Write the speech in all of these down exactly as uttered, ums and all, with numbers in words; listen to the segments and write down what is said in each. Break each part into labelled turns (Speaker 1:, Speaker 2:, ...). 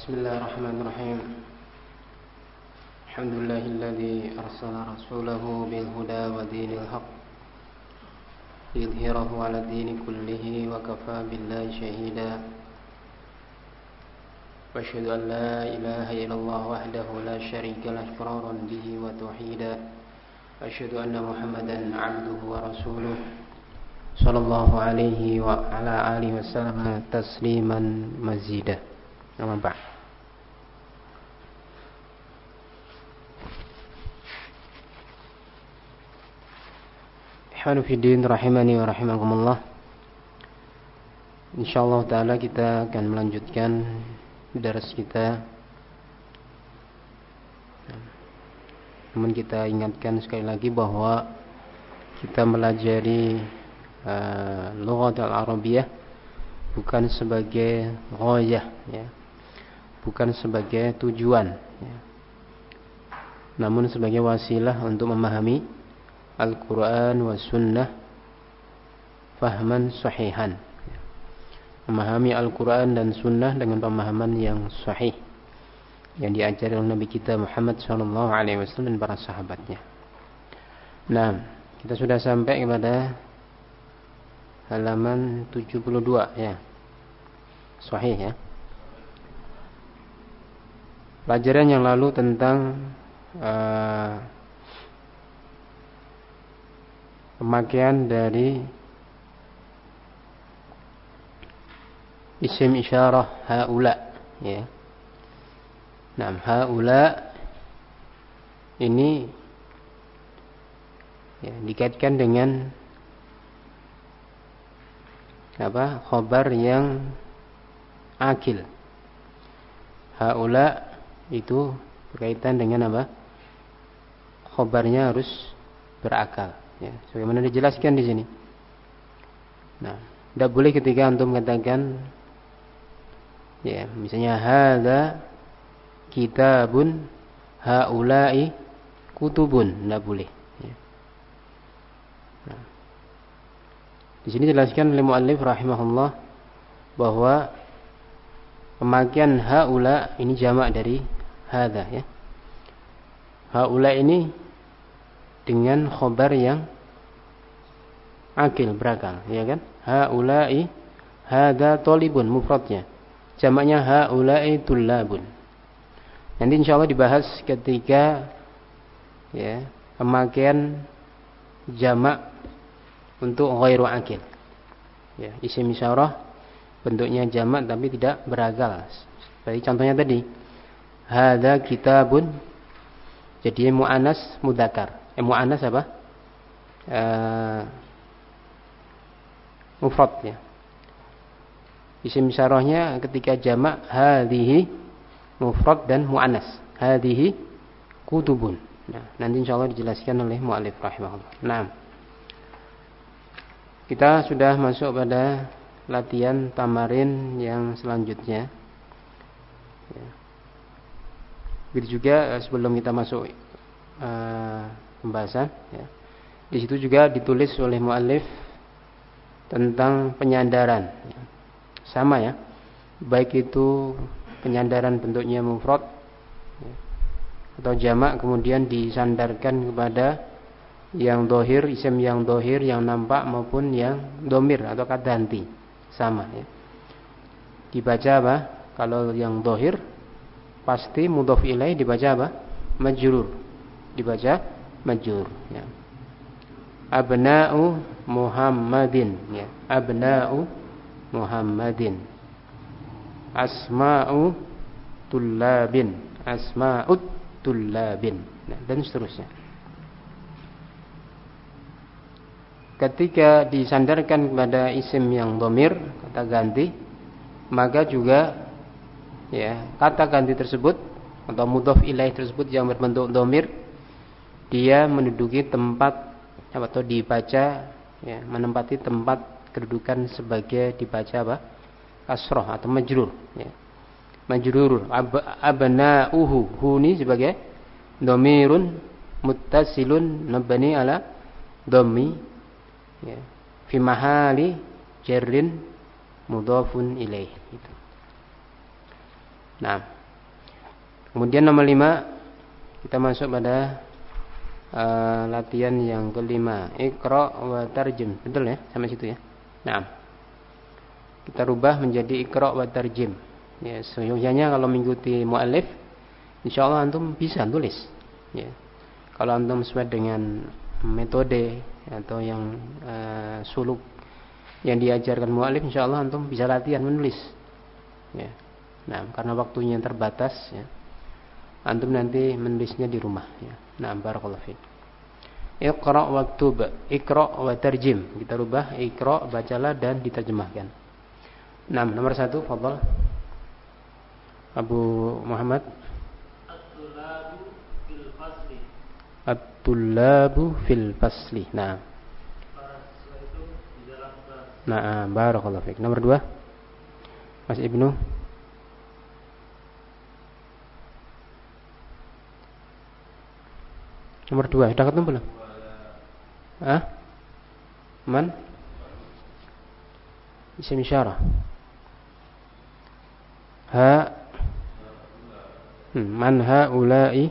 Speaker 1: Bismillahirrahmanirrahim. Alhamdulillahilladzi arsala rasulahu bil huda wa dinil haqq liyudhhirahu 'ala dini kullihi wa kafaa billahi shahida. Wa asyhadu an la ilaha illallah wahdahu la syarika lahu iqraran bihi wa tauhida. Wa asyhadu anna Muhammadan 'abduhu wa rasuluh sallallahu alaihi wa ala alihi wasallam tasliman mazida. Amma ba'd. Ihwanu fiddin rahimani wa rahimakumullah. Insyaallah taala kita akan melanjutkan daras kita. Namun kita ingatkan sekali lagi bahwa kita melajari uh, lughat al-arabiyah bukan sebagai ghayah, ya. Bukan sebagai tujuan, ya. Namun sebagai wasilah untuk memahami Al-Quran wa Sunnah fahman sahihan, ya. Memahami Al-Quran dan Sunnah dengan pemahaman yang sahih yang diajari oleh Nabi kita Muhammad shallallahu alaihi wasallam dan para sahabatnya. Nah, kita sudah sampai kepada halaman tujuh puluh dua, ya. Sahih, ya. Pelajaran yang lalu tentang uh, pemakaian dari isim isyarah haula, ya. Nah, haula ini, ya, dikaitkan dengan apa? Khabar yang akil. Haula itu berkaitan dengan apa? Khabarnya harus berakal, ya. Sebagaimana dijelaskan di sini. Nah, tidak boleh ketika antum katakan, ya, misalnya hadza kitabun haula'i kutubun, tidak boleh, ya. Nah, di sini dijelaskan oleh muallif rahimahullah bahwa pemakaian haula ini jamak dari hadza, ya. Haula ini dengan khobar yang akil, berakal, ya kan? Haula'i, hadza talibun mufradnya. Jamaknya haula'i tullabun. Nanti insyaallah dibahas ketika, ya, pemakaian jamak untuk ghairu akil, ya, isim isyarah bentuknya jamak tapi tidak berakal. Seperti contohnya tadi, hadza kitabun, jadi muannas mudzakkar. Eh muannas apa? Uh, mufrad, ya. Isim isyarahnya ketika jamak hadhihi mufrad dan muannas. Hadhihi kutubun. Nah, nanti insyaallah dijelaskan oleh muallif rahimahullah. Nah, kita sudah masuk pada latihan tamarin yang selanjutnya, ya. Begitu juga sebelum kita masuk uh, pembahasan, ya, di situ juga ditulis oleh muallif tentang penyandaran, ya. Sama, ya, baik itu penyandaran bentuknya mufrad, ya, atau jamak kemudian disandarkan kepada yang dohir, isim yang dohir yang nampak maupun yang domir atau kata ganti, sama, ya. Dibaca apa? Kalau yang dohir pasti mudhof ilaih dibaca apa? Majrur. Dibaca majrur, ya. Abna'u Muhammadin, ya. Abna'u Muhammadin. Asma'u tullabin. Asma'ut tullabin. Nah, dan seterusnya. Ketika disandarkan kepada isim yang domir, kata ganti, maka juga, ya, kata ganti tersebut atau mudhof ilaih tersebut yang berbentuk domir, dia menduduki tempat atau dibaca, ya, menempati tempat kedudukan sebagai dibaca apa? Kasroh atau majrur, ya. Majrurun. Ab, abna'uhu, hu ini sebagai domirun muttasilun mabni ala dhammi, ya, fi mahali jarrin mudhafun ilaih, gitu. Nah, kemudian nomor lima kita masuk pada uh, latihan yang kelima. Iqra wa tarjim. Betul ya? Sampai situ ya. Nah, kita rubah menjadi iqra wa tarjim. Ya, seyogyanya kalau mengikuti muallif, insyaallah antum bisa tulis. Ya. Kalau antum sesuai dengan metode atau yang uh, suluk yang diajarkan muallif, insyaallah antum bisa latihan menulis. Ya. Nah, karena waktunya terbatas, ya, antum nanti menulisnya di rumah. Ya. Nah, barakallahu fiik. Iqra waktub, iqra wa tarjim. Kita rubah iqra, bacalah dan diterjemahkan. Nah, nomor satu, fadhal. Abu Muhammad. At-tullabu fil fasli. At-tullabu fil fasli. Nah. Para siswa itu di dalam kelas. Nah, barakallahu fiik. Nomor dua, Mas Ibnu. Nomor dua, sudah ketemu belum? Hah? Man? Isim isyarah. Ha. Hmm. Man haula'i?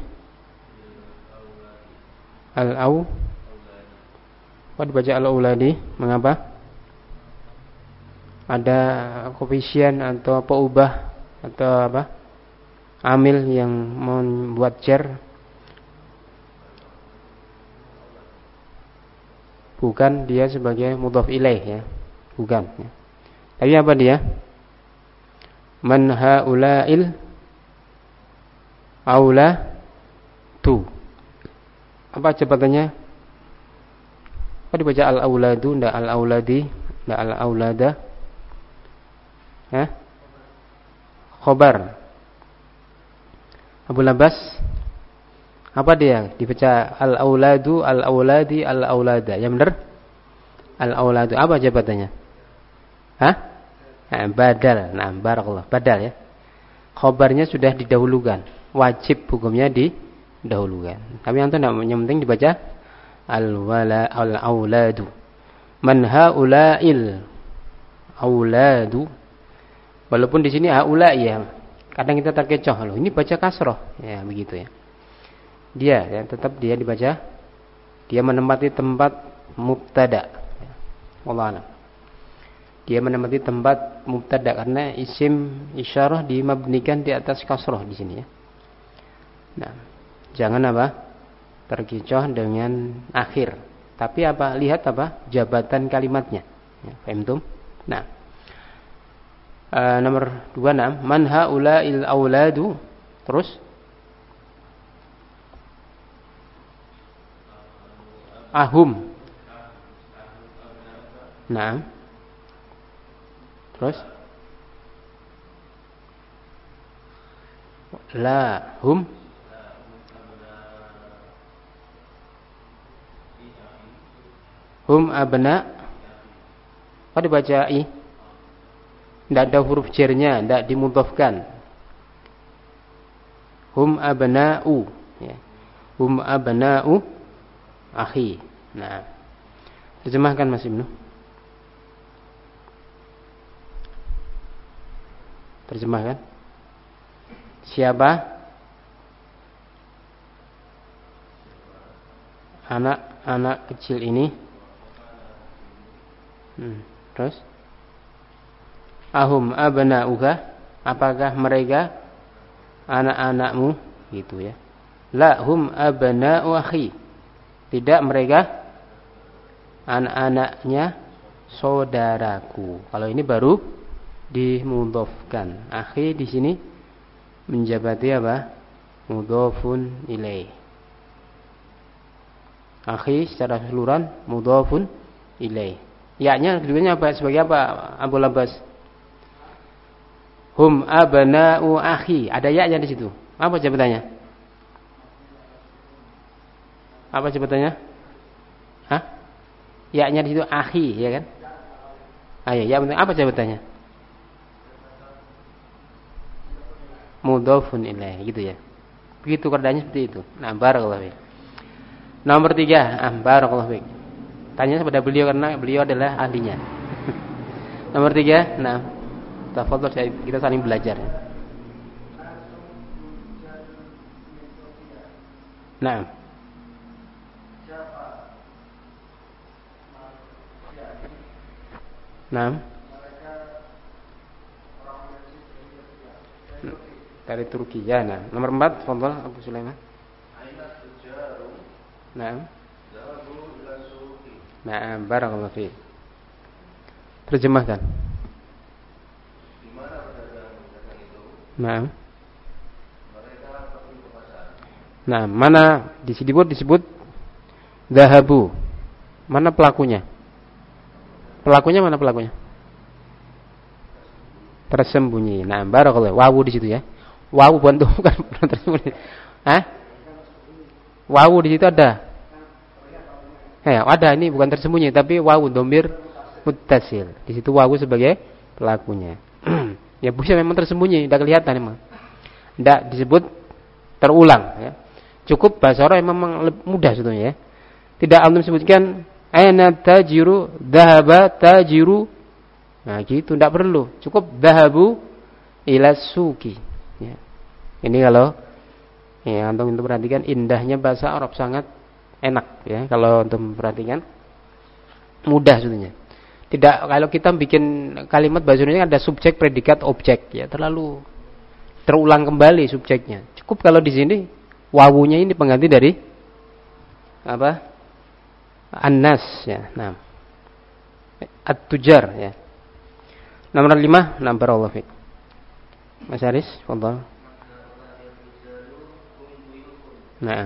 Speaker 1: Al-au. Kok dibaca al-auladi? Mengapa? Ada koefisien atau peubah atau apa? Amil yang membuat jar? Bukan, dia sebagai mudhaf ilaih ya. Bukan ya. Tapi apa dia? Man haula'il aula tu. Apa jabatannya? Apa dibaca al-auladu, ndak al-auladi, ndak al-aulada? Hah? Khobar. Abu Labas. Apa dia? Dibaca al-auladu, al-auladi, al-aulada. Yang benar? Al-auladu. Apa jabatannya? Hah? Nah, badal. Nah, barakallah. Badal ya. Khobarnya sudah didahulukan. Wajib hukumnya didahulukan. Tapi yang itu yang penting dibaca al-wala al-auladu. Man haula'il auladu. Walaupun di sini haula ya. Kadang kita terkecoh loh. Ini baca kasroh. Ya, begitu ya. Dia ya, tetap dia dibaca, dia menempati tempat mubtada. Wallahu a'lam. Dia menempati tempat mubtada karena isim isyarah dimabnikan di atas kasroh di sini ya. Nah, jangan apa? Terkecoh dengan akhir. Tapi apa? Lihat apa? Jabatan kalimatnya. Ya, paham? Nah, uh, nomor dua puluh enam, man haula'il auladu. Terus ahum. Nah. Terus la hum. Hum abna. Apa dibaca i? Tidak ada huruf jernya, tidak dimudhafkan. Hum abna'u ya. Hum abna'u akhi. Nah, terjemahkan Mas Ibnu. Terjemahkan. Siapa anak-anak kecil ini? Hmm, terus? Ahum abna'uka? Apakah mereka anak-anakmu? Gitu ya. La hum abna'u akhi. Tidak, mereka anak-anaknya saudaraku. Kalau ini baru dimudhafkan. Akhi di sini menjabati apa? Mudhafun ilaih. Akhi secara keseluruhan mudhafun ilaih. Ya-nya keduanya apa? Sebagai apa? Abu Labas. Hum abna'u akhi. Ada ya-nya di situ. Apa jabatannya? Apa jabatannya? Hah? Ya-nya di situ akhi, ya kan? Ayo, ya penting apa jabatannya? Mudhafun ilaih, gitu ya. Begitu keadaannya seperti itu. Nah, barakallahu fiik. Nomor tiga, ah, barakallahu fiik. Tanya kepada beliau karena beliau adalah ahlinya. Nomor tiga, nah, tafadhol kita saling belajar. Nah. Nah. Dari Turki ya. Nah, nomor empat, fadhal Abu Sulaiman. Nah. Nah, barakallahu fiik. Terjemahkan.
Speaker 2: Di mana pedagang-pedagang itu?
Speaker 1: Nah.
Speaker 2: Mereka pergi ke pasar.
Speaker 1: Nah, mana disebut disebut dhahabu. Mana pelakunya? Pelakunya mana pelakunya? Tersembunyi. Nah, barakallahu. Wawu di situ ya. Wawu bukan tuh, bukan tersembunyi. Hah? Wawu di situ ada. Eh, ada, ini bukan tersembunyi tapi wawu dhamir muttasil. Di situ wawu sebagai pelakunya. Ya bisa memang tersembunyi, tidak kelihatan memang. Tidak disebut terulang ya. Cukup bahasa Arab memang mudah sebetulnya ya. Tidak antum sebutkan aina tajiru dhahaba tajiru. Nah, gitu tidak perlu. Cukup dhahabu ila suki. Ya. Ini kalau ya antum itu perhatikan indahnya bahasa Arab, sangat enak ya kalau antum perhatikan. Mudah sebetulnya. Tidak kalau kita bikin kalimat bahasa Indonesia ada subjek, predikat, objek ya, terlalu terulang kembali subjeknya. Cukup kalau di sini wawunya ini pengganti dari apa? An-nas ya. Nah. At-tujar ya. Nomor lima, nah barakallahu fiik. Mas Haris, fadhal. Nah.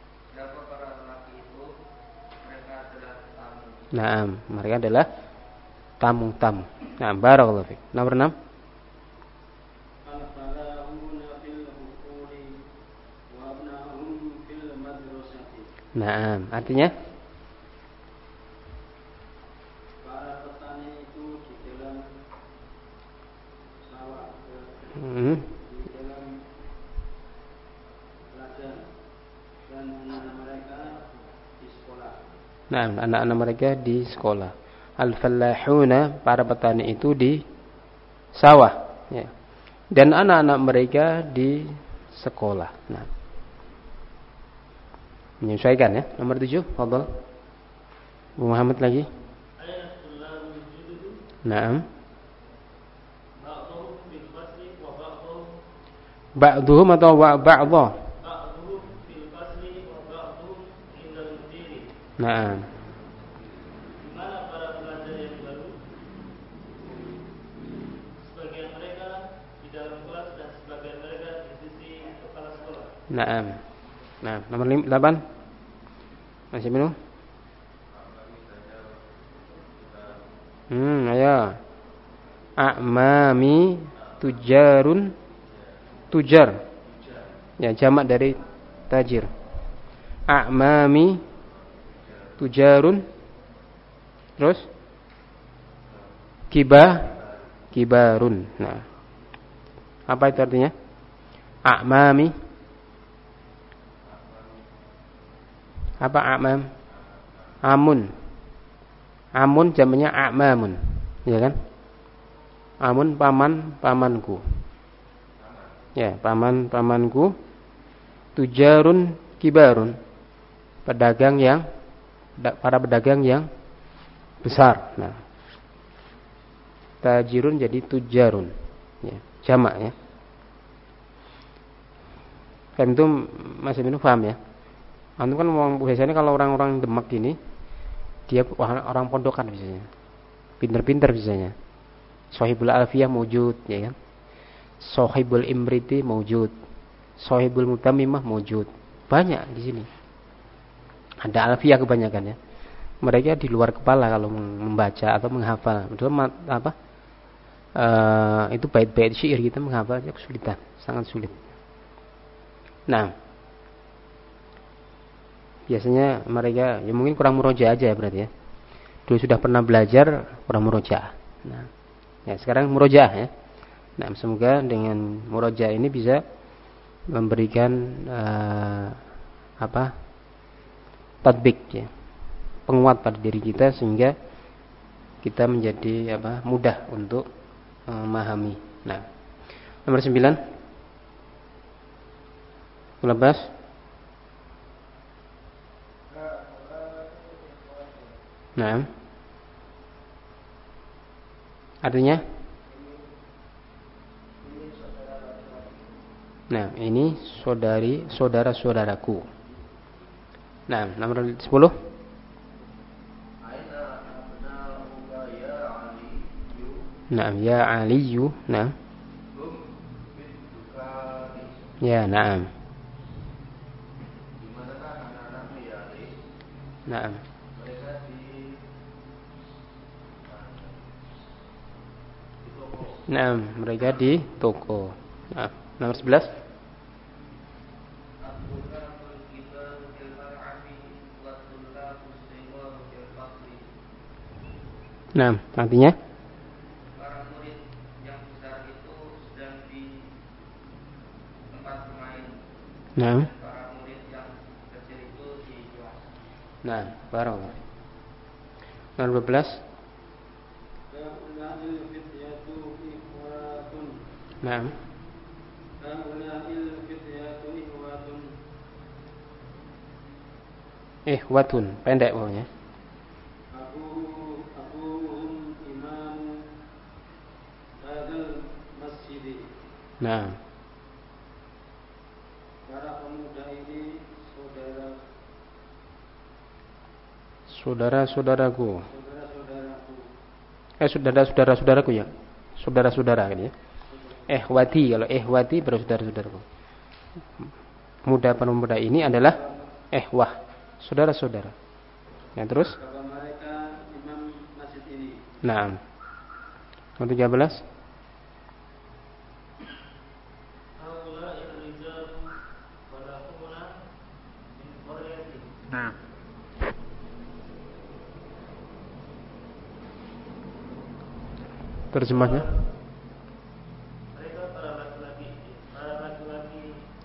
Speaker 1: Nah, mereka adalah tamu-tamu. Nah, barakallahu fiik. Nomor enam. Nah, artinya
Speaker 3: para petani itu di dalam sawah,
Speaker 1: hmm.
Speaker 3: di dalam ladang, dan anak mereka di sekolah.
Speaker 1: Nah, anak-anak mereka di sekolah. Al-fallahuna, para petani itu di sawah ya. Dan anak-anak mereka di sekolah. Nah, menyesuaikan ya. Nomor tujuh, fadhal Bu Muhammad lagi. Naam. Ba'duhum atau ba'dha? Naam.
Speaker 3: Dimana para pelajar yang baru, sebagian mereka di dalam kelas dan sebagian mereka di sisi kepala sekolah.
Speaker 1: Naam. Nah, nomor delapan. Masih minum? Hmm, ayo. A'mami tujarun tujar. Ya, jamak dari tajir. A'mami tujarun. Terus kibah kibarun. Nah. Apa itu artinya? A'mami. Apa a'mam? Amun. Amun jamaknya a'mamun. Ya kan? Amun paman pamanku. Ya, paman pamanku. Tujarun kibarun. Pedagang yang para pedagang yang besar. Nah. Tajirun jadi tujarun. Ya, jamak ya. Kan itu masih minum paham ya? Antum kan biasanya kalau orang-orang Demak ini dia orang pondokan biasanya. Pinter-pinter biasanya. Sohibul Alfiyah mawjud ya kan? Sohibul Imriti mawjud. Sohibul Mutamimah mawjud. Banyak di sini. Ada Alfiyah kebanyakan ya. Mereka di luar kepala kalau membaca atau menghafal. Betul apa? Uh, itu bait-bait syair kita menghafalnya kesulitan, sangat sulit. Nah, biasanya mereka ya mungkin kurang murojaah aja ya berarti ya. Dulu sudah pernah belajar kurang murojaah. Nah, ya sekarang murojaah ya. Nah, semoga dengan murojaah ini bisa memberikan uh, apa? Tatbik ya. Penguat pada diri kita sehingga kita menjadi apa? Mudah untuk uh, memahami. Nah, nomor sembilan. Lepas Nah. Artinya? Nah, ini saudari, saudara-saudaraku. Nah, nomor sepuluh. Nah, ya Aliyu. Nah. Ya, na'am. Na'am. Nah, mereka di toko. Nah, nomor sebelas. Nah, artinya?
Speaker 2: Para murid yang besar itu sedang di tempat bermain.
Speaker 1: Nah.
Speaker 2: Dan para murid yang kecil itu di kelas.
Speaker 1: Nah, baru. Nomor dua belas. Nah. Eh, watun, pendek pokoknya. Nah.
Speaker 3: Para pemuda ini saudara
Speaker 1: saudara-saudaraku.
Speaker 3: saudara-saudaraku.
Speaker 1: Eh, saudara-saudara-saudaraku ya. Saudara-saudara kan ya. Ehwati, kalau ehwati bersaudara-saudaraku. Pemuda-pemuda ini adalah ehwah, saudara-saudara. Yang terus?
Speaker 3: Bapak mereka imam masjid ini.
Speaker 1: Nah. Nomor tiga belas. Nah. Terjemahnya?
Speaker 3: Mereka para laki-laki, para laki-laki.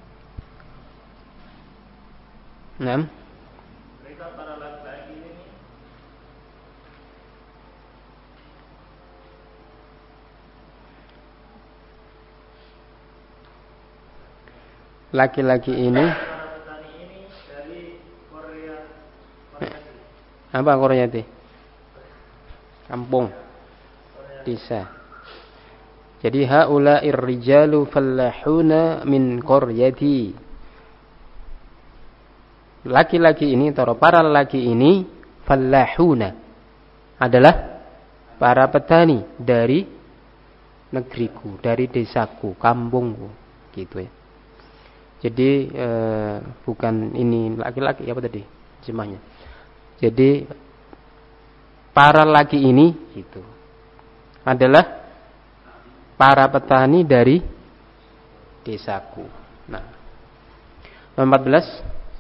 Speaker 1: Nah.
Speaker 3: Mereka para laki-laki ini
Speaker 1: Laki-laki ini
Speaker 3: para petani ini dari Korea.
Speaker 1: apa Korea itu? Kampung, desa. Jadi haula'ir rijalu fallahuna min qaryati. Laki-laki ini atau para laki ini fallahuna adalah para petani dari negeriku, dari desaku, kampungku, gitu ya. Jadi eh, bukan ini laki-laki apa tadi terjemahnya. Jadi para laki ini gitu adalah para petani dari desaku. Nah, nomor empat belas.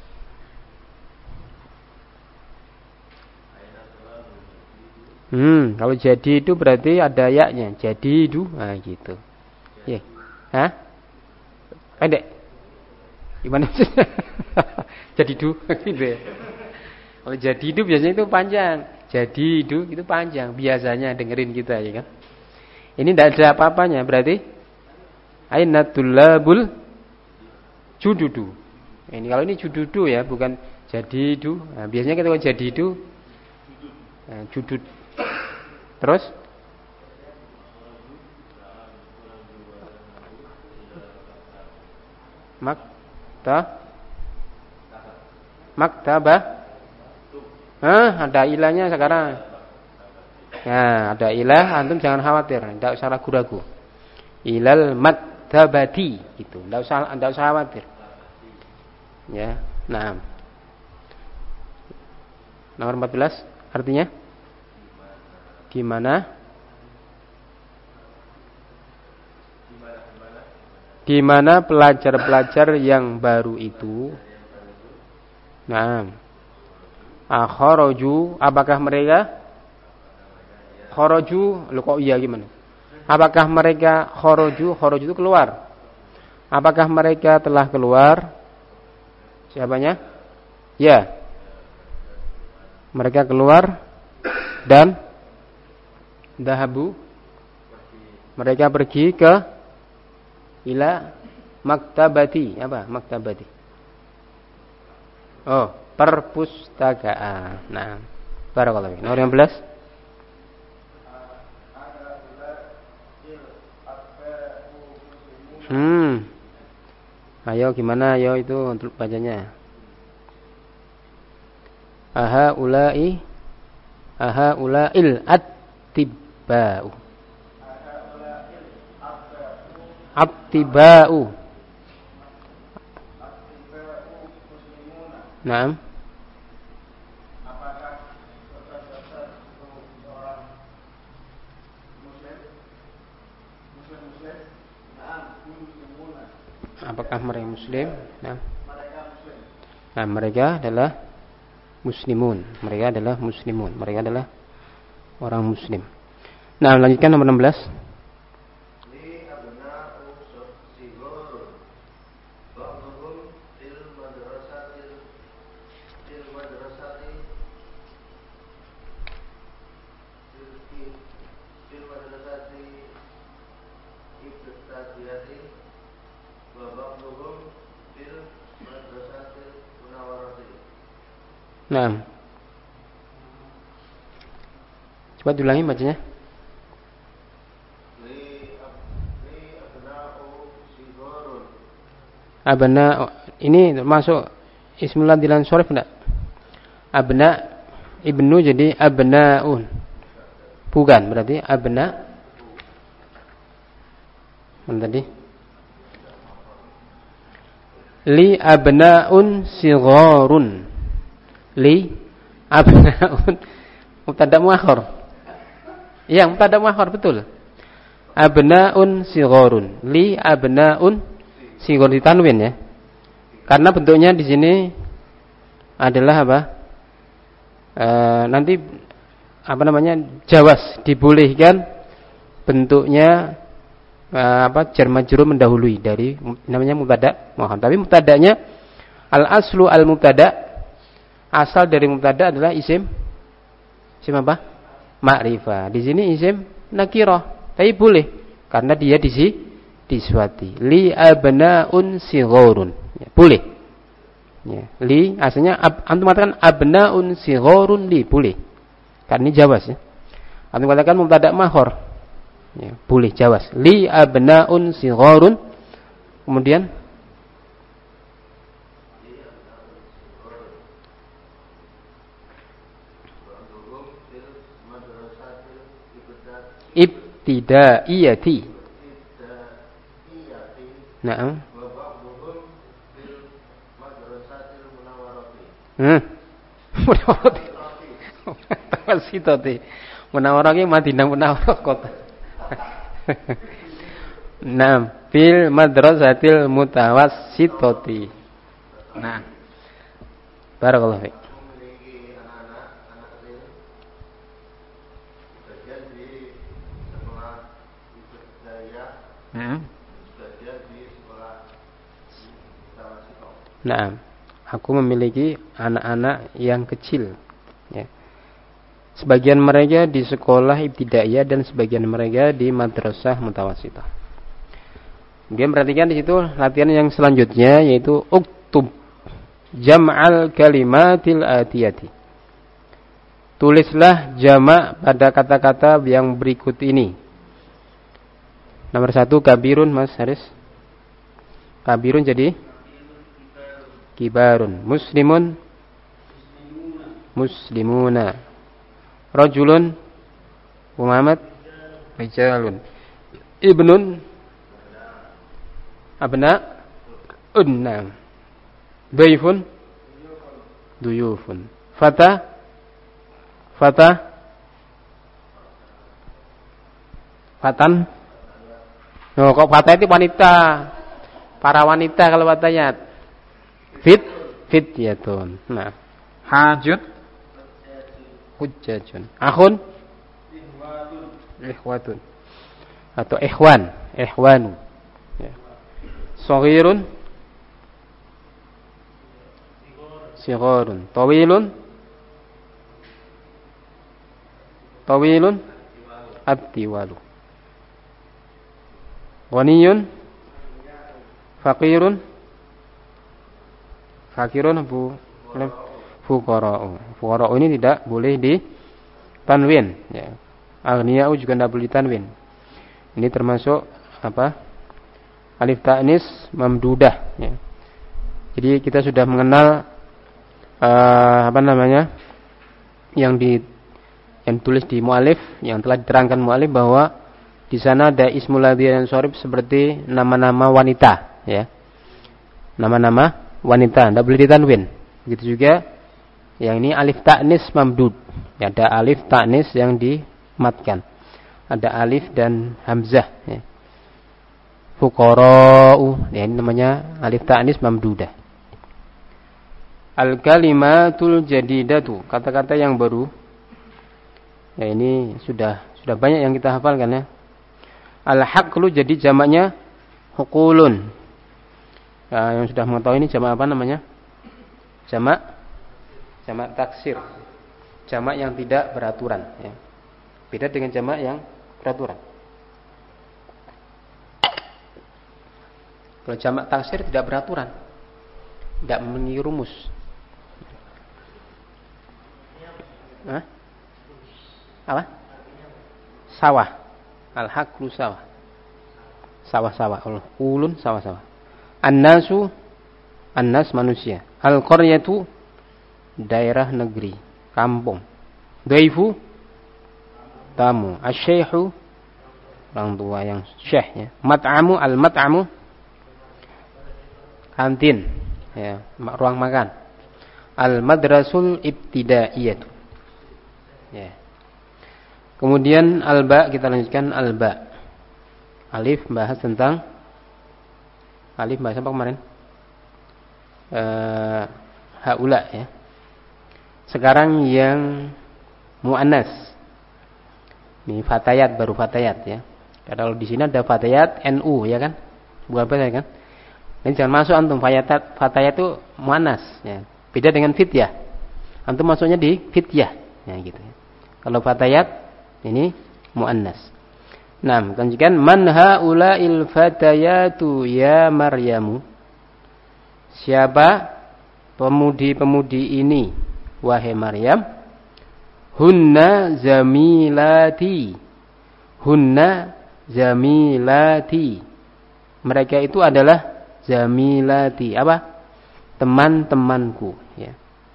Speaker 1: Hmm, kalau jadi itu berarti ada yaknya. Jadi itu, nah gitu. Ya, yeah. Hah? Pendek. Gimana sih? Jadi itu, gitu ya. Kalau jadi itu biasanya itu panjang. Jadi itu itu panjang. Biasanya dengerin kita ya kan. Ini tidak ada apa-apanya. Berarti aina tullabul jududu. Ini kalau ini jududu ya, bukan jadi itu. Nah, biasanya kita kalau jadi itu nah, judud. Terus makta maktabah. Hah, ada ilahnya sekarang. Nah, ada ilah, antum jangan khawatir, tidak usah ragu-ragu. Ilal maktabati gitu. Tidak usah tidak usah khawatir. Ya. Nah. Nomor empat belas artinya gimana? Di mana pelajar-pelajar yang baru itu? Nah, akharaju, apakah mereka kharaju? Lu kok iya gimana? Apakah mereka kharaju? Kharaju itu keluar. Apakah mereka telah keluar? Siapanya? Ya. Mereka keluar dan dahabu. Mereka pergi ke ila maktabati. Apa? Maktabati. Oh, perpustakaan. Nah, Barakallahu fiik. Nomor lima belas. Hmm. Ayo gimana ayo itu untuk bacanya. Aha ulai aha ulail attibau. Attibau. Naam. Apakah mereka muslim? Nah. Nah, mereka adalah muslimun. Mereka adalah muslimun. Mereka adalah orang muslim. Nah, lanjutkan nomor enam belas. Nah, coba diulangi bacanya. Abna ini termasuk ismul dilan shorif enggak? Abna ibnu jadi abnaun. Bukan, berarti abna. Mana tadi? Li abnaun sigharun. Li abnaun mubtada muakhar. Iya, mubtada muakhar betul. Abnaun sigharun. Li abnaun sigharun ditanwin ya. Karena bentuknya di sini adalah apa? E, nanti apa namanya? Jawas, dibolehkan bentuknya e, apa? Jar majrur mendahului dari namanya mubtada muakhar. Tapi mubtadanya al aslu al mubtada. Asal dari mubtada adalah isim isim apa? Ma'rifah. Di sini isim nakirah. Tapi boleh karena dia di si diswati. Li abnaun sighorun. Ya, boleh. Ya, li asalnya ab, antum katakan abnaun sighorun li boleh. Karena ini jawas ya. Antum katakan mubtada mahor. Ya, boleh jawas. Li abnaun sighorun. Kemudian ibtidaiyati. Naam. Hmm. Munawarati. Tawasitati. Munawarati Madinah Munawarah kota. Naam, fil madrasatil mutawassitati. Nah. Barakallahu fiik. Hmm. Nah, aku memiliki anak-anak yang kecil. Ya. Sebagian mereka di sekolah ibtidaiyah dan sebagian mereka di madrasah mutawassithah. Kemudian perhatikan di situ latihan yang selanjutnya yaitu uktub jam'al kalimatil atiyati. Tulislah jamak pada kata-kata yang berikut ini. Nomor satu kabirun Mas Haris. Kabirun jadi kibarun. Muslimun muslimuna. Rajulun Muhammad rijalun. Ibnun abna unna. Dayfun duyufun. Fata fata fatan. Oh, kok fata itu wanita. Para wanita kalau fatayat. Fit fityatun. Nah, hajut hujjajun. Akhun ikhwatun. Atau ikhwan, ikhwanu. Ya. Shaghirun sigharun. Tawilun tawilun at-tiwalu. Ghaniyun faqirun fakirun bu fuqara'u. Fuqara'u ini tidak boleh di tanwin, ya. Aghniya'u juga tidak boleh ditanwin. Ini termasuk apa? Alif ta'nis mamdudah, ya. Jadi kita sudah mengenal uh, apa namanya? Yang di yang tulis di mu'alif, yang telah diterangkan mu'alif bahwa di sana ada ismul ladzi dan sharif seperti nama-nama wanita, ya. Nama-nama wanita, tidak boleh ditanwin. Begitu juga yang ini alif ta'nis mamdud. Ya, ada alif ta'nis yang dimatkan. Ada alif dan hamzah, ya. Fuqara'u, ya, ini namanya alif ta'nis mamdudah. Al-kalimatul jadidatu, kata-kata yang baru. Ya, ini sudah sudah banyak yang kita hafalkan, ya. Al-haqlu jadi jamaknya huqulun. Ya, yang sudah mengetahui ini jamak apa namanya? Jamak jamak taksir. Jamak yang tidak beraturan, ya. Beda dengan jamak yang beraturan. Kalau jamak taksir tidak beraturan, tidak memiliki rumus. Hah? Apa? Sawah. Al-haqlu sawah. Sawah-sawah. Ulun sawah-sawah. An-nasu, an-nas manusia. Al-qaryatu daerah negeri, kampung. Dhaifu tamu. Asy-syaikhu orang tua yang syekh, ya. Mat'amu, al-mat'amu kantin, ya, ruang makan. Al-madrasul ibtidaiyatu, ya. Kemudian al-ba, kita lanjutkan al-ba. Alif bahas tentang alif bahas apa kemarin? Uh, haula, ya. Sekarang yang muannas. Ini fatayat, baru fatayat, ya. Kalau di sini ada fatayat N U, ya kan? Bukan apa kan? Ini jangan masuk antum fatayat, fatayat itu muannas, ya. Beda dengan fityah. Antum masuknya di fityah, ya gitu, ya. Kalau fatayat ini muannas. Nah, lanjutkan man haula'il fatayatu ya Maryamu. Siapa pemudi-pemudi ini wahai Maryam? Hunna zamilati. Hunna zamilati. Mereka itu adalah zamilati. Apa? Teman-temanku, ya.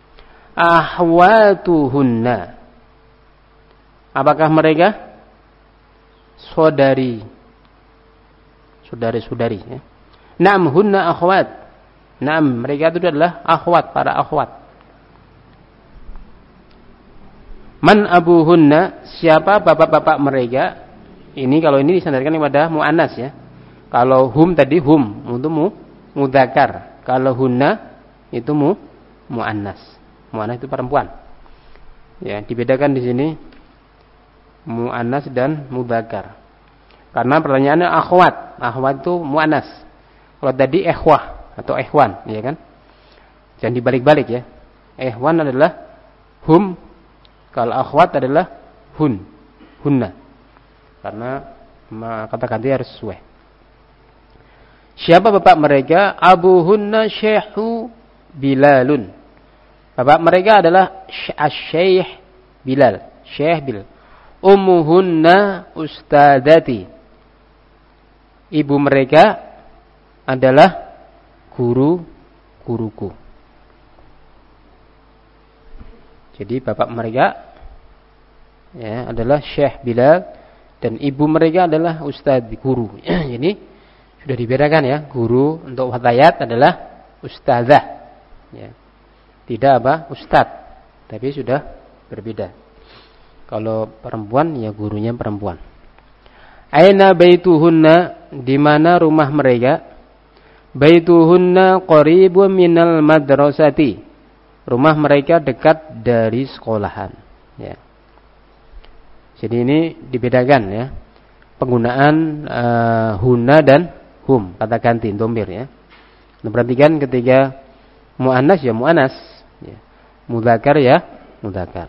Speaker 1: Ahwatuhunna. Apakah mereka? Saudari. Saudari-saudari, ya. Naam hunna akhwat. Naam, mereka itu adalah akhwat, para akhwat. Man abuhunna, siapa bapak-bapak mereka? Ini kalau ini disandarkan kepada muannas, ya. Kalau hum tadi hum untuk mu mudzakkar. Kalau hunna itu mu muannas. Muannas itu perempuan. Ya, dibedakan di sini muannas dan mudzakkar. Karena pertanyaannya akhwat. Akhwat itu muannas. Kalau tadi ikhwah atau ikhwan, ya kan? Jangan dibalik-balik, ya. Ikhwan adalah hum, kalau akhwat adalah hun, hunna. Karena kata ganti harus sesuai. Siapa bapak mereka? Abuhunna Syekhu Bilalun. Bapak mereka adalah Asy-Syaikh Bilal, Syekh Bilal. Ummuhunna Ustadati. Ibu mereka adalah guru-guruku. Jadi bapak mereka, ya, adalah Syekh Bilal dan ibu mereka adalah ustadz, guru. Ini sudah dibedakan, ya. Guru untuk fatayat adalah ustazah, ya. Tidak apa? Ustadz. Tapi sudah berbeda. Kalau perempuan, ya gurunya perempuan. Aina baituhunna, di mana rumah mereka? Baituhunna qaribun minal madrasati. Rumah mereka dekat dari sekolahan, ya. Jadi ini dibedakan, ya. Penggunaan uh, hunna dan hum, kata ganti domir, ya. Nah, perhatikan ketika muannas ya muannas, ya. Mudzakkar ya mudzakkar.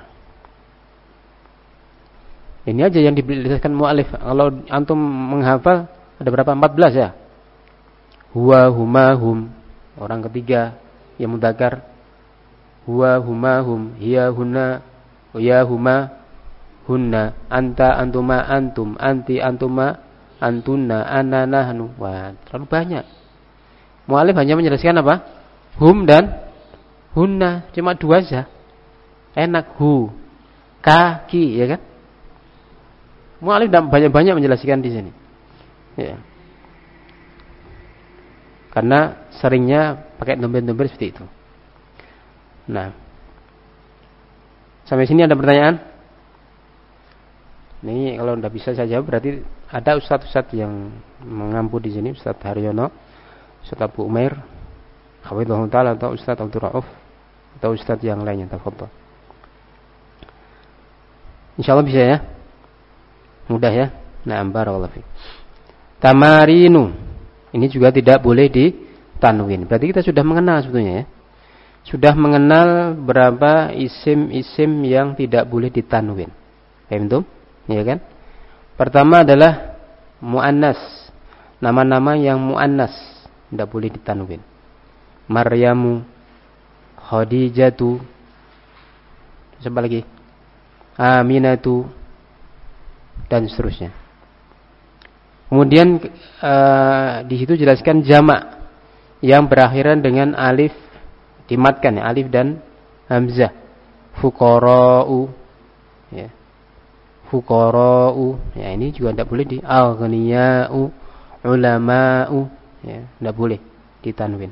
Speaker 1: Ini aja yang dijelaskan mu'alif. Kalau antum menghafal ada berapa? empat belas, ya. Huwa, huma, hum. Orang ketiga yang mudzakkar. huwa, huma, hum, hiya, hunna, ya, huma, hunna, anta, antuma, antum, anti, antuma, antunna, ana, nahnu. Wah, terlalu banyak. Mu'alif hanya menjelaskan apa? Hum dan hunna, cuma dua saja. Enak, hu, kaki, ya kan? Mu'alif tidak banyak-banyak menjelaskan di sini. Ya. Karena seringnya pakai domber-domber seperti itu. Nah, sampai sini ada pertanyaan? Ini kalau tidak bisa saya jawab berarti ada ustadz-ustadz yang mengampu di sini, Ustadz Haryono, Ustadz Abu Umair, Hafizahullah Ta'ala, atau Ustadz Abdul Rauf, atau ustadz yang lainnya. Tafadhol. Insyaallah bisa ya. Mudah ya. Nah, barakallahu fiik. Tamarinu. Ini juga tidak boleh ditanwin. Berarti kita sudah mengenal sebetulnya ya. Sudah mengenal berapa isim-isim yang tidak boleh ditanwin. Paham tuh? Ya kan? Pertama adalah muannas. Nama-nama yang muannas tidak boleh ditanwin. Maryamu, Khadijatu, siapa lagi? Aminatu, dan seterusnya. Kemudian uh, di situ jelaskan jamak yang berakhiran dengan alif dimatkan ya, alif dan hamzah. Fuqara'u, ya. Fuqara'u, ya ini juga tidak boleh di aghniya'u, ulama'u, ya, tidak boleh ditanwin.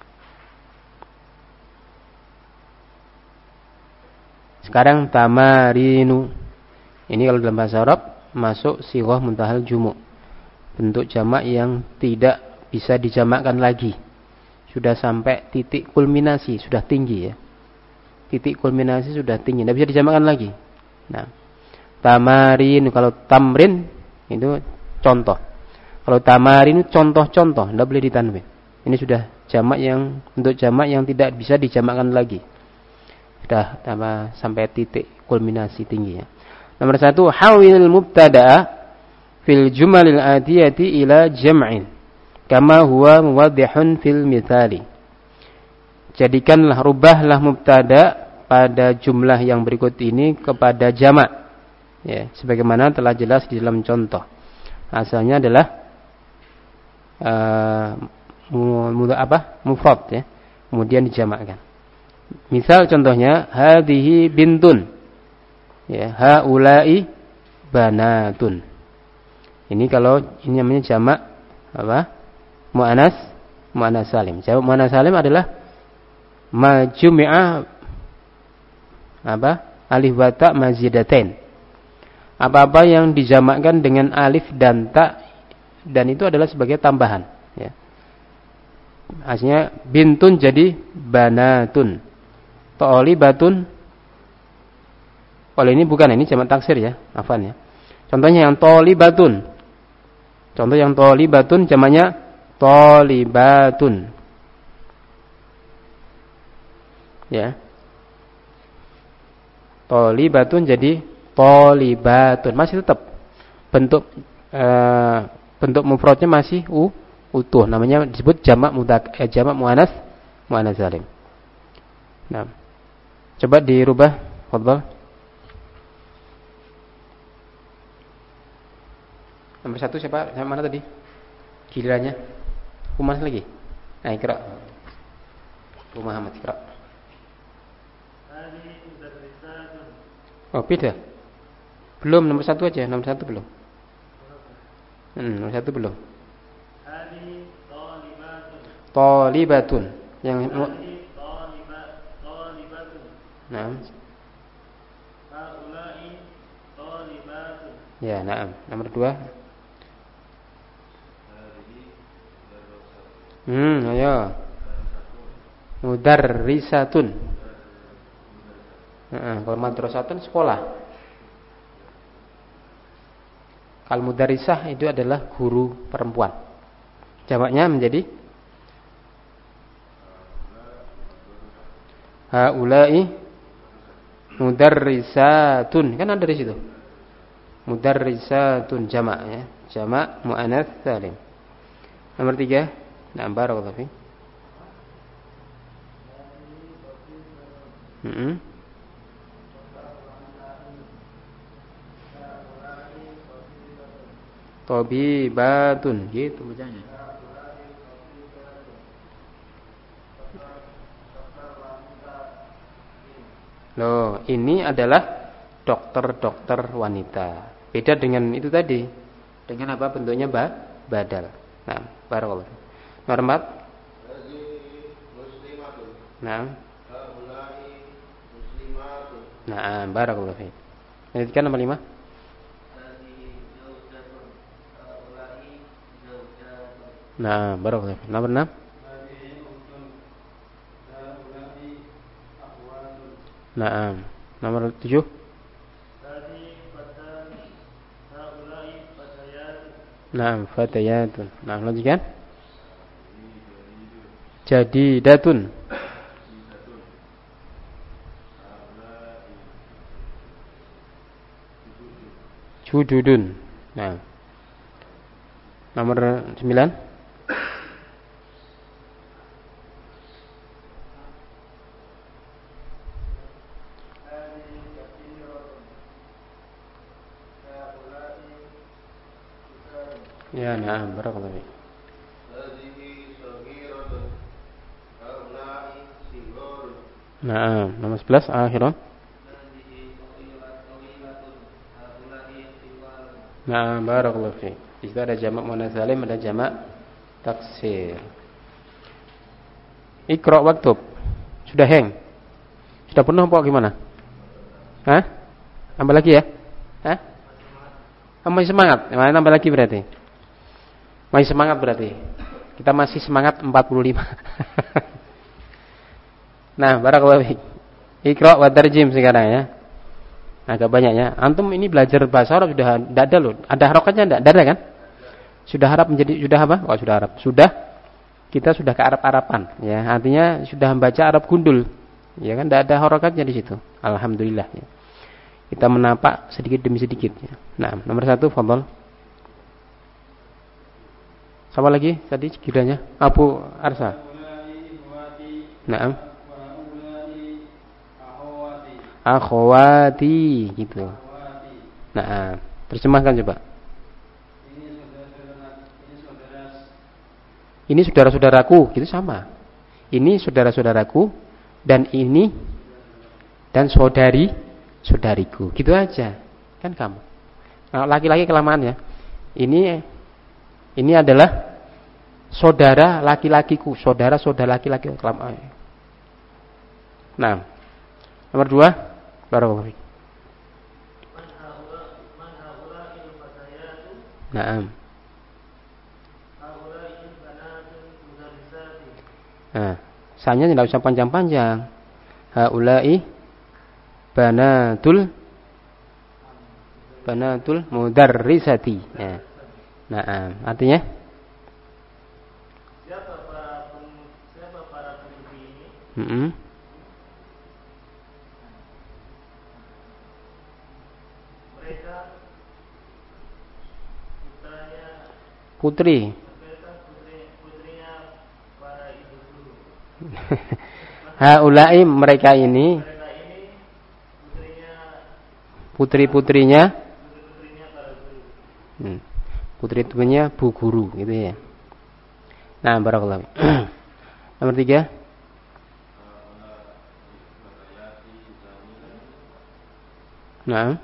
Speaker 1: Sekarang tamarinu. Ini kalau dalam bahasa Arab masuk sighah muntahal jumu'. Bentuk jamak yang tidak bisa dijamakkan lagi. Sudah sampai titik kulminasi, sudah tinggi ya. Titik kulminasi sudah tinggi, tidak bisa dijamakkan lagi. Nah, tamarin, kalau tamrin itu contoh. Kalau tamarin contoh-contoh, tidak boleh ditanwin. Ini sudah jamak yang bentuk jamak yang tidak bisa dijamakkan lagi. Sudah tambah sampai titik kulminasi tingginya. Nomor satu, hawil mubtada'a fil jumalil atiyati ila jam'in kama huwa muwaddihun fil mithali. Jadikanlah, rubahlah mubtada pada jumlah yang berikut ini kepada jamak, ya, sebagaimana telah jelas di dalam contoh. Asalnya adalah uh, mu, apa? mufrad ya, kemudian dijamakkan. Misal contohnya hadhihi bintun, ya, haula'i banatun. Ini kalau ini namanya jamak apa? Muannas, muannas salim. Jamak muannas salim adalah majumi'a apa? Alif wa ta mazidatain. Apa-apa yang dijamakkan dengan alif dan ta, dan itu adalah sebagai tambahan, ya. Artinya bintun jadi banatun. Tolibatun. Kalau ini bukan, ini jamak taksir ya, afan ya. Contohnya yang tolibatun. Contoh yang tolibatun jamaknya tolibatun. Ya. Tolibatun jadi tolibatun. Masih tetap bentuk uh, bentuk mufradnya masih u, utuh. Namanya disebut jamak mudak eh, jamak muannas muannas salim. Nah. Coba dirubah, fadhal. Nomor satu siapa? Yang mana tadi? Gilirannya? Humas lagi? Nah, ikra. Bu Muhammad, ikra. Oh, beda. Belum, nomor satu aja. Nomor satu belum. Hmm, nomor satu belum. Tolibatun. Yang nah. Ya, nah. Nomor dua. Hmm, ayo. Mudarrisatun. Heeh, kalau madrasatun sekolah. Kalau mudarrisah itu adalah guru perempuan. Jamaknya menjadi haula'i mudarrisatun. Kan ada di situ. Mudarrisatun jamak ya. Jamak muannats salim. Nomor tiga. Nah, barakallahu fiik. Mm-mm. Tabibatun gitu bacanya. Loh, ini adalah dokter-dokter wanita. Beda dengan itu tadi. Dengan apa bentuknya ba? Badal. Nah, barakallahu. Nomor empat. Nah. Nah, barakallahu fiik. Lanjutkan nomor lima. Nah, barakallahu fiik. Nomor enam. Nah, nomor tujuh. Nah, fatayatun. Nah, lanjutkan. Jadi datun. Jududun. Nah, nomor sembilan. Ya, nah, barakallahu fiik. Nah, nomor sebelas akhiran. Nah, barakallahu fiik. Di situ ada jamak muannats salim, ada jamak taksir. Iqra waktub. Sudah hang? Sudah penuh apa gimana? Hah? Tambah lagi ya? Hah? Masih semangat? Nah, tambah lagi berarti. Masih semangat berarti. Kita masih semangat empat puluh lima. Nah, barakallahu fiik. Iqra wa tarjim sekarang ya. Agak banyak ya. Antum ini belajar bahasa Arab sudah tidak ada loh. Ada harokatnya enggak? Tidak ada kan? Sudah Arab menjadi sudah apa? Oh, sudah Arab. Sudah kita sudah ke Arab-Araban ya. Artinya sudah membaca Arab gundul. Ya kan tidak ada harokatnya di situ. Alhamdulillah ya. Kita menapak sedikit demi sedikit ya. Nah, nomor satu fadhal. Siapa lagi tadi kiranya? Abu Arsa. Naam. Akhwati gitu. Nah, terjemahkan coba. Ini saudara-saudaraku, gitu sama. Ini saudara-saudaraku dan ini dan saudari saudariku. Gitu aja. Kan kamu. Nah, laki-laki kelamaan ya. Ini ini adalah saudara laki-lakiku, saudara-saudara laki-laki kelamaan. Nah, nomor dua. Barakallahu fiik. Naam. Nah, sanya tidak usah panjang-panjang. Haula'i banatul banatul mudarrisati. Nah, nah artinya
Speaker 3: siapa para siapa para pemudi ini?
Speaker 1: Mm-mm. Putri. Haulai mereka ini putri-putrinya hmm. putri-putrinya bu guru gitu ya. Nah, barakallahu. Nomor tiga. Nah.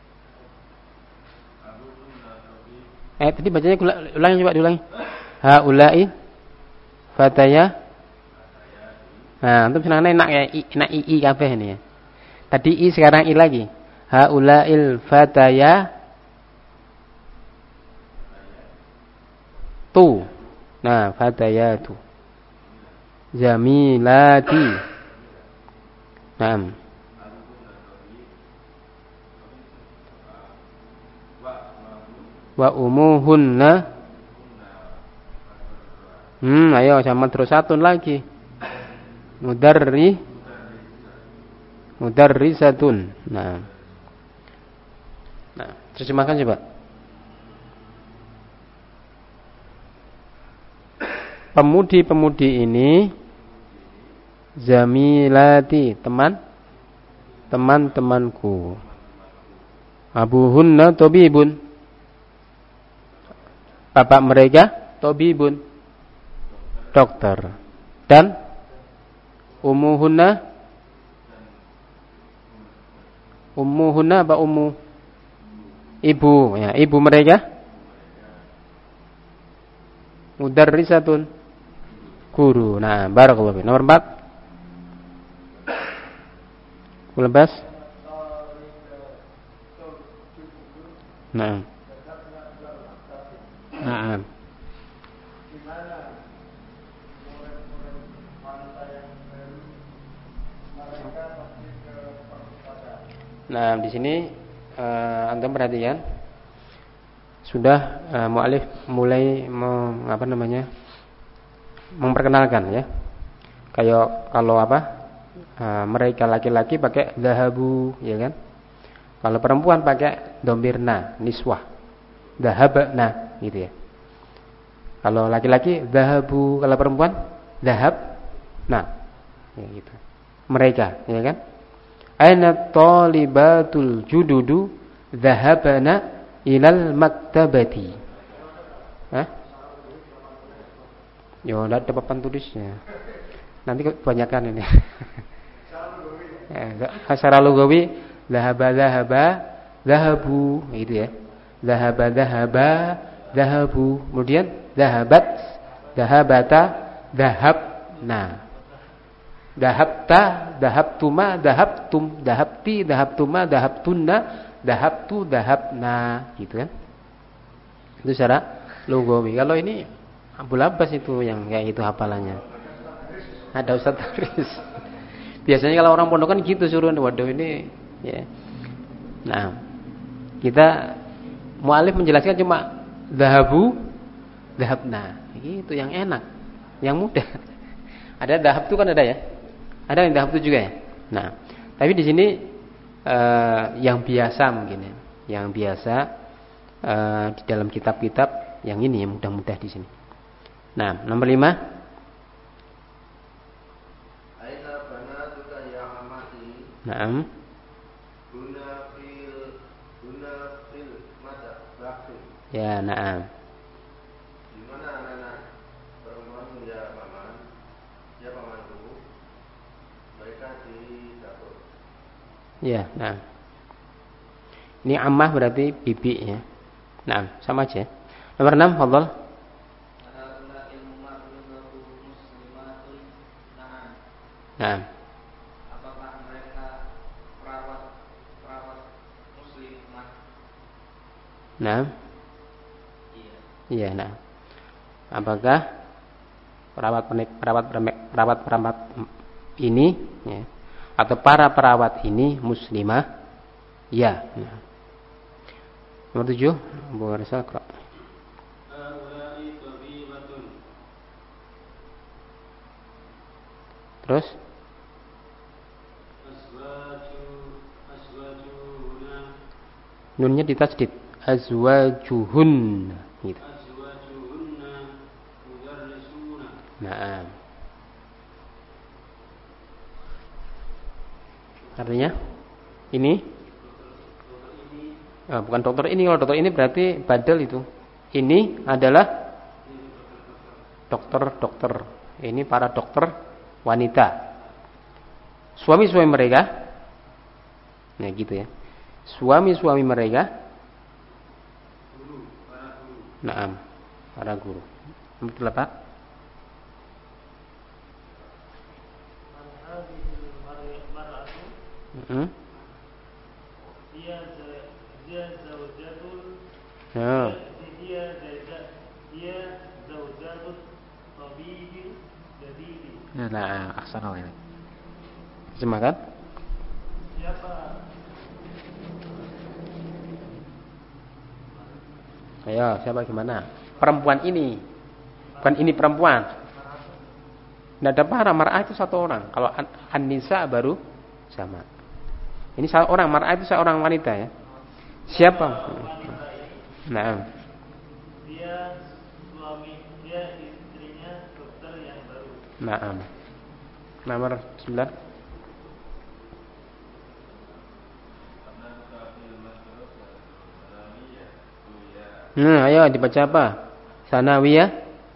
Speaker 1: Eh tadi bacanya ulangi coba diulangi. Haulai fataya. Nah, antum senang enak ya, enak i i kabeh ini ya. Tadi i sekarang i lagi. Haulail fataya tu. Nah, fatayatu. Jamilati. Naam. Wa umuhunna. Hmm, ayo sama terus satu lagi. Mudarri Mudarrisatun. Nah. Nah, terjemahkan coba. Pemudi-pemudi ini zamilati, teman teman-temanku. Abuhunna tabibun. Bapak mereka tabibun, dokter. Dan ummuhunna ummuhunna apa ummu? Ibu, ya, ibu mereka mudarrisatun, guru. Nah, barakallahu fiik. Nomor empat. Lepas. Nah. Nah. Nah, di sini uh, antum perhatikan sudah uh, mu'alif mulai meng, apa namanya? memperkenalkan ya. Kayak kalau apa? Uh, mereka laki-laki pakai zahabu, ya kan? Kalau perempuan pakai domirna, niswah. Dhahabna gitu ya. Kalau laki-laki zahabu, kalau perempuan zahab. Nah, ya gitu. Mereka, ya kan? Aina talibatul jududu dhahabna ilal maktabati. Hah? Yo, enggak ada papan tulisnya. Nanti kebanyakan ini. Secara lugawi dhahaba dhahaba dhahabu gitu ya. Dhahaba dhahaba dhahabu. Kemudian dhahabat dhahabata dhahabna. Dhahabta dhahabtuma dhahabtum dhahabti dhahabtuma dhahabtunna dhahabtu dhahabna gitu kan. Itu secara lugawi. Kalau ini Abul Abbas itu yang kayak itu hafalannya. Ada Ustaz Taris. Biasanya kalau orang pondok kan gitu suruh, waduh ini ya. Nah, kita mu'alif menjelaskan cuma dhahabu dhahabna. Itu yang enak, yang mudah. Ada dhahab itu kan ada ya. Ada yang dhahab itu juga ya. Nah, tapi di sini uh, yang biasa mungkin ya. Yang biasa uh, di dalam kitab-kitab yang ini yang mudah-mudah di sini. Nah, nomor lima.
Speaker 4: Aina banatuka ya amati.
Speaker 1: Naam.
Speaker 4: Guna fil guna fil mata bakti.
Speaker 1: Ya, naam.
Speaker 4: Di mana anak-anak perempuan ya paman? Ya pamanku. Mereka di dapur.
Speaker 1: Ya, naam. Ini ammah berarti bibi ya. Naam, sama aja. Nomor enam, fadhal. Nah,
Speaker 2: apakah mereka perawat perawat muslimah?
Speaker 1: nah,
Speaker 2: Iya.
Speaker 1: iya, nah. Apakah perawat perawat perawat perawat ini, ya, atau para perawat ini muslimah? Ya. Nah. Nomor tujuh, Bu Arsa. Terus? Nunnya ditasdid. Azwajuhun gitu. Nah. Artinya ini oh, bukan dokter ini. Kalau dokter ini berarti badal itu. Ini adalah dokter-dokter. Ini para dokter wanita. Suami-suami mereka. Nah gitu ya. Suami-suami mereka. Naam, para guru. Betul Pak? Hmm?
Speaker 3: Dia dia zaujatul.
Speaker 1: Ya.
Speaker 3: Dia dia zaujatul tabibi jadidi.
Speaker 5: Nah, ahsanul ini.
Speaker 1: Terjemahkan?
Speaker 3: Siapa?
Speaker 1: Ayo, siapa gimana? Perempuan ini. Bukan ini perempuan. Tidak ada para, mar'ah itu satu orang. Kalau an-nisa baru sama. Ini satu orang, mar'ah itu seorang wanita ya. Siapa? Nah.
Speaker 3: Dia suami, dia istrinya dokter yang baru.
Speaker 1: Nah. Nomor sembilan. Hmm, ayo dibaca apa? Sanawiyah.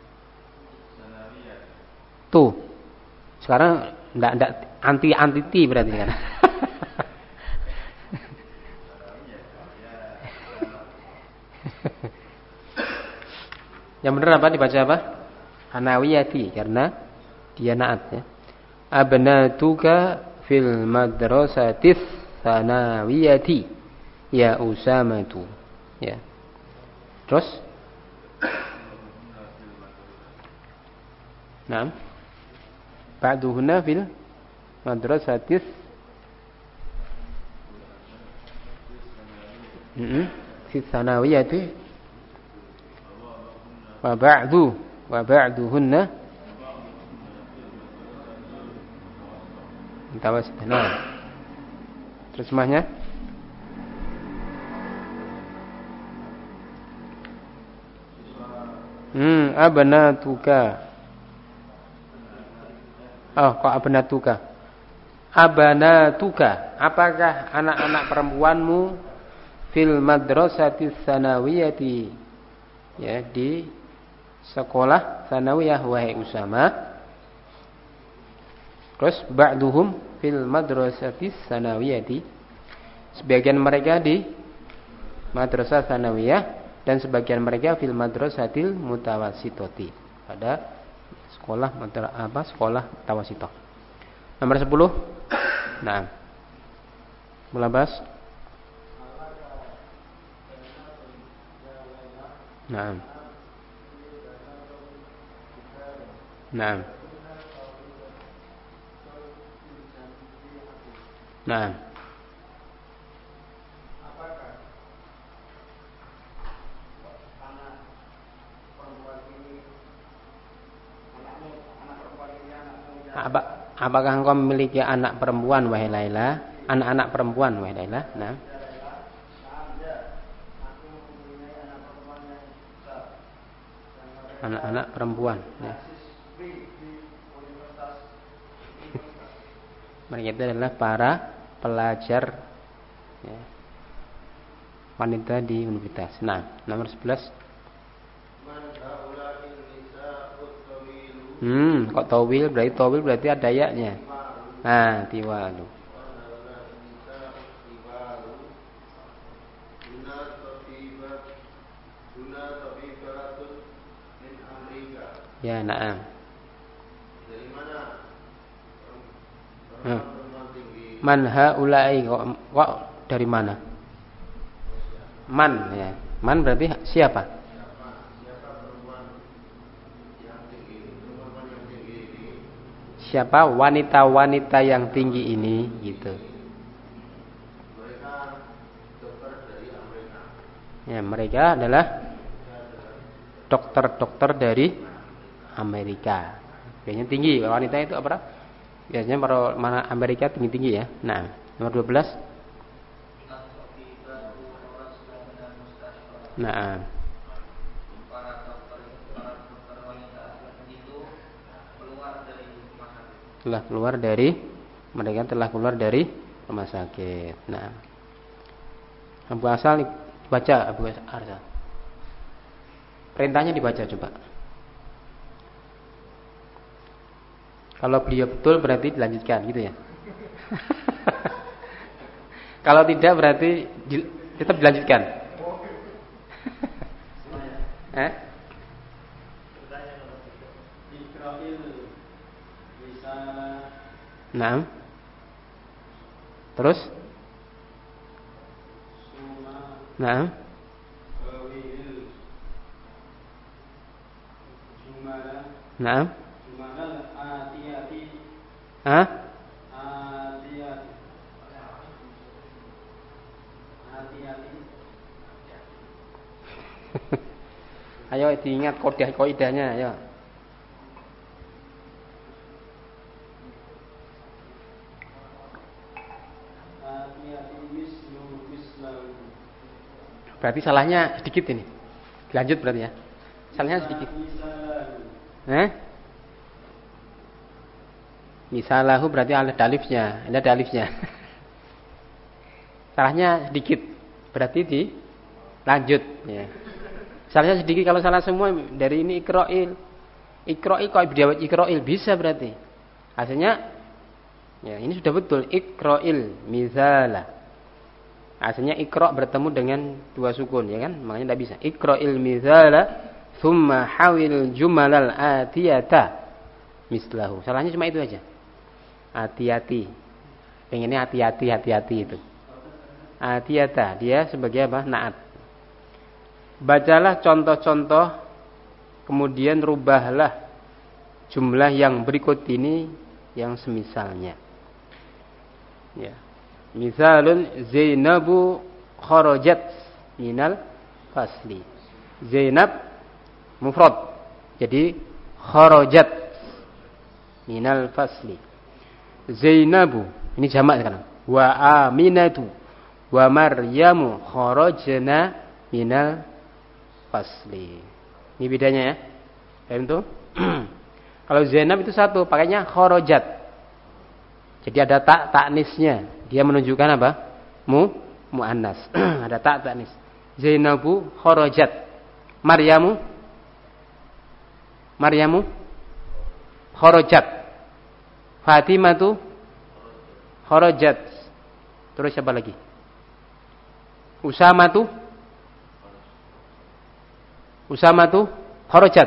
Speaker 1: Tuh. Sekarang enggak enggak anti anti ti berarti kan. Yang benar apa dibaca apa? Anawiyati karena dia naat ya. Abnatuka fil madrasatis sanawiyati ya Usamatu. Ya. Terus? Naam. Ba'duhunna fil madrasatis Heeh. Fi sanawiyati wa ba'du wa ba'duhunna mutawasit. Nah. Terus mahnya? Hmm, abnatuka. Oh, kok abnatuka? Abnatuka. Apakah anak-anak perempuanmu fil madrasatis sanawiyati? Ya, di sekolah sanawiyah wahai Usama. Terus ba'duhum fil madrasatis sanawiyati. Sebagian mereka di madrasah sanawiyah dan sebagian mereka fil madrasatil mutawassitati. Pada sekolah apa? Sekolah mutawassithah. Nomor sepuluh. Nah. Mulabas. Nah. Nah. Nah. Apa, apakah engkau memiliki anak perempuan wahai Laila? Anak-anak perempuan wahai Laila? Nah. Anak-anak perempuan. Ya. Mereka itu adalah para pelajar ya, wanita di universitas. Nah, nomor sebelas. Hmm, kok tawil berarti tawil berarti ada ayatnya. Nah, tiwalu. Ya, na'am.
Speaker 4: Dari mana?
Speaker 1: Hmm. Man haula'i kok, kok dari mana? Man ya. Man berarti siapa? Siapa wanita-wanita yang tinggi ini gitu.
Speaker 4: Mereka dokter dari Amerika.
Speaker 1: Ya, mereka adalah dokter-dokter dari Amerika. Biasanya tinggi, wanita itu apa? Biasanya para mana Amerika tinggi-tinggi ya. Nah, nomor dua belas. Nah, telah keluar dari mereka telah keluar dari rumah sakit. Nah, Abu Asal baca Abu Asal. Perintahnya dibaca coba. Kalau beliau betul berarti dilanjutkan gitu ya. Kalau tidak berarti di, tetap dilanjutkan. Eh? Nah. Terus? Nah. Nah. Hah? Ayo diingat kaidah-kaidahnya ayo. Berarti salahnya sedikit ini. Lanjut berarti ya. Salahnya sedikit. Eh? Misalahu berarti ada alifnya, ada alifnya. Salahnya sedikit. Berarti di lanjut ya. Salah sedikit, kalau salah semua dari ini ikroil. Ikroil kok dijawab ikroil bisa berarti. Hasilnya ya ini sudah betul ikroil mizalah. Hasilnya ikro bertemu dengan dua sukun ya kan? Makanya tidak bisa. Ikroil mizalah thumma hawil jumalal atiyata mislahu. Salahnya cuma itu aja. Hati-hati. Pengennya hati-hati, hati-hati itu. Atiyata, dia sebagai apa? Naat. Bacalah contoh-contoh, kemudian rubahlah jumlah yang berikut ini yang semisalnya. Ya. Misalun Zainabu kharajat minal fasli. Zainab mufrad. Jadi kharajat minal fasli. Zainabu, ini jamak sekarang. Wa Aminatu wa Maryamu kharajna minal fasli. Ini bedanya ya. Paham tuh? Kalau Zainab itu satu, pakainya kharajat. Jadi ada tak taknisnya. Dia menunjukkan apa? Mu muannas. Ada tak taknis. Zainabu kharajat. Maryamu Maryamu kharajat. Fatimatu kharajat. Terus siapa lagi? Usamatu Usamatu kharajat.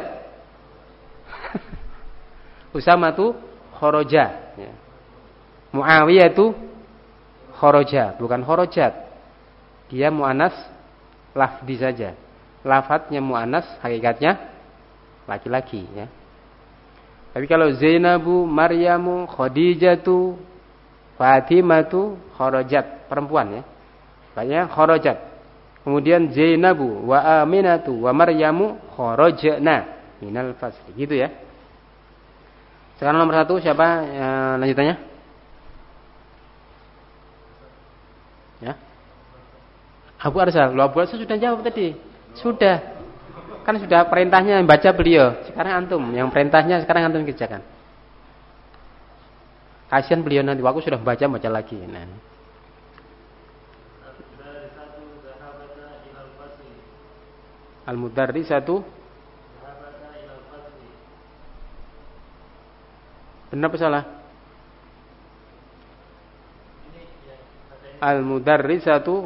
Speaker 1: Usamatu kharaja. Ya. Muawiyatu kharaja, bukan kharajat. Dia muannas lafzi saja. Lafadznya muannas, hakikatnya laki-laki ya. Tapi kalau Zainabu, Maryamu, Khadijatu, Fatimatu kharajat, perempuan ya. Banyak kharajat. Kemudian Zainabu wa Aminatu wa Maryamu kharajna minal fasli. Gitu ya. Sekarang nomor satu siapa e, lanjutannya? Ya. Abu Arsal. Loh, Abu Arsal sudah jawab tadi. Sudah. Kan sudah perintahnya baca beliau. Sekarang antum yang perintahnya sekarang antum kerjakan. Kasihan beliau nanti aku sudah baca baca lagi. Nah. Al-mudarrisatu benar apa salah? Al-mudarrisatu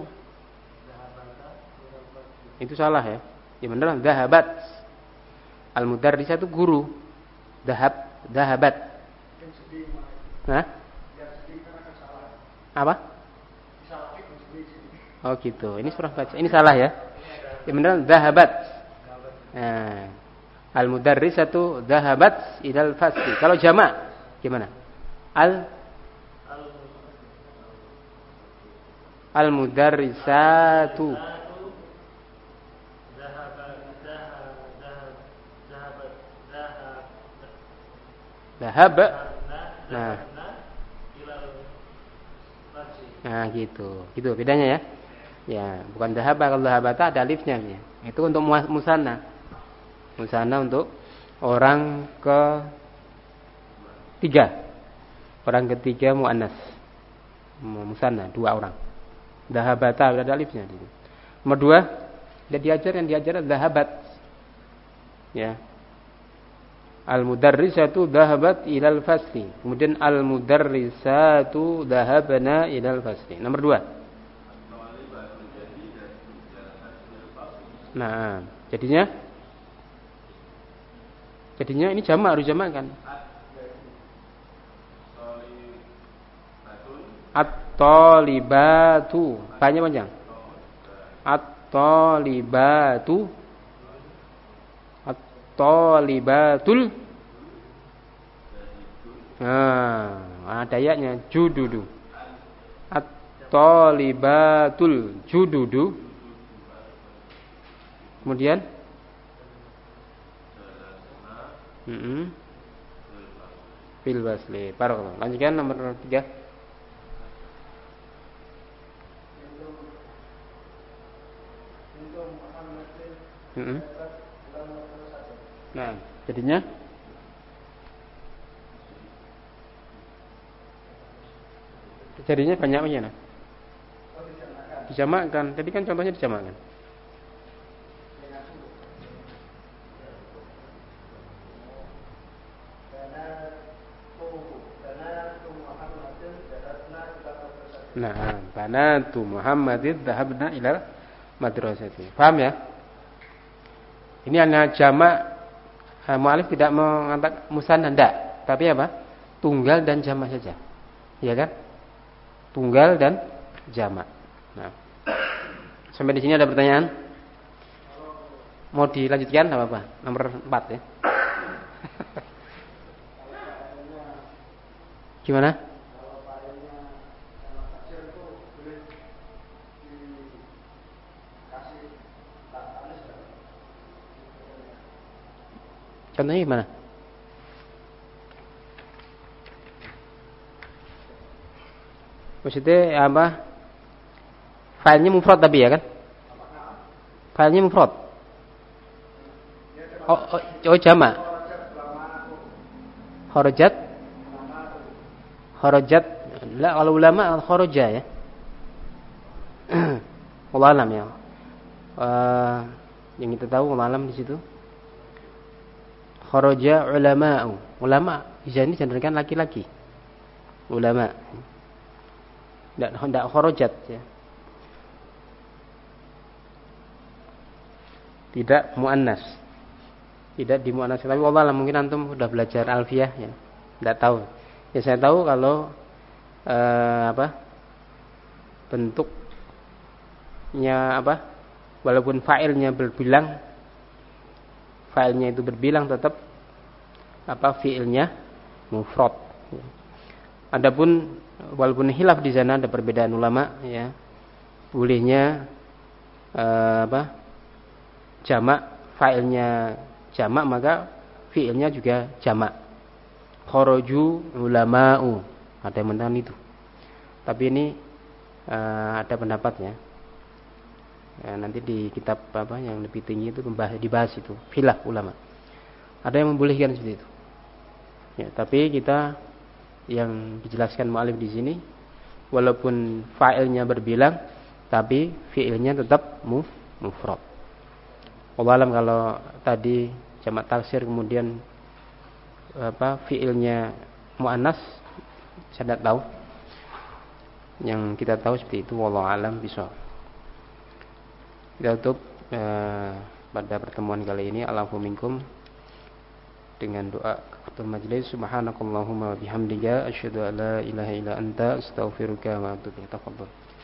Speaker 1: itu salah ya. Ya benar, dhahabat. Al-mudarrisatu guru. Dhahab, dhahabat. Hah? Apa? Oh gitu. Ini surah baca. Ini salah ya. Ya benar, dhahabat. Nah, al-mudarrisatu dhahabat ilal fasli. Kalau jamak gimana? Al Al-mudarrisatu dhahab. Nah. Nah, gitu. Gitu bedanya ya. Ya, bukan dhahaba. Kalau dhahabata ada alifnya ya. Itu untuk musanna. Musanna untuk orang ke tiga. Orang ketiga muannas. Musanna, dua orang. Dhahabata ada alifnya. Nomor dua, dia diajar yang diajar dhahabat. Ya. Al-mudarrisatu dhahabat ilal fasli. Kemudian al-mudarrisatu dhahabna ilal fasli. Nomor dua. Nah, jadinya jadinya ini jamak, harus jamak kan? At-talibatu. Banyak panjang. At-talibatu. At-talibatul. Nah, ada ayatnya jududu. At-talibatul jududu. Kemudian mm-hmm. Fil basli. Barakallah. Lanjutkan nomor tiga. Mm-hmm. Nah, jadinya jadinya banyak apa ya? Nah? Dijamakkan. Tadi kan contohnya dijamakkan. Nah, banatu Muhammadin dhahabna ila madrasati. Paham ya? Ini hanya jamak. Mu'alif tidak mengatakan musanna, tidak, tapi apa? Tunggal dan jamak saja. Ya kan? Tunggal dan jamak. Nah. Sampai di sini ada pertanyaan? Mau dilanjutkan apa apa? Nomor empat ya. Gimana? Contohnya gimana? Maksudnya apa? Filenya mufrad tapi ya kan? Filenya mufrad. Oh, oh, oh jamak. Kharajat. Kharajat. La, kalau ulama kharaja ya. Wallahu alam ya. Uh, yang kita tahu wallahu alam di situ. Kharaja ulama'u. Ulama di sini cenderungkan laki-laki. Ulama. Tidak tidak kharajat ya. Tidak muannas. Tidak di muannas. Tapi wallah mungkin antum sudah belajar alfiyah ya. Tidak tahu. Ya saya tahu kalau eh, apa? Bentuknya apa? Walaupun fa'ilnya berbilang, fa'ilnya itu berbilang tetap apa? Fi'ilnya mufrad. Adapun walaupun khilaf di sana ada perbedaan ulama ya. Bolehnya eh, apa? Jamak, fa'ilnya jamak maka fi'ilnya juga jamak. Kharaju ulama'u. Ada yang mengatakan itu. Tapi ini uh, ada pendapatnya. Ya, nanti di kitab apa yang lebih tinggi itu membahas, dibahas itu khilaf ulama. Ada yang membolehkan seperti itu. Ya, tapi kita yang dijelaskan mu'alif di sini walaupun fa'ilnya berbilang tapi fi'ilnya tetap mufrad. Wallahualam kalau tadi jamak taksir kemudian apa fiilnya muannas saya tidak tahu. Yang kita tahu seperti itu wallahualam bisa. Kita tutup eh, pada pertemuan kali ini alafu minkum dengan doa kafatul majlis subhanakallahumma wa bihamdika asyhadu an la ilaha illa anta astaghfiruka wa atubu ilaik. Tafadhol.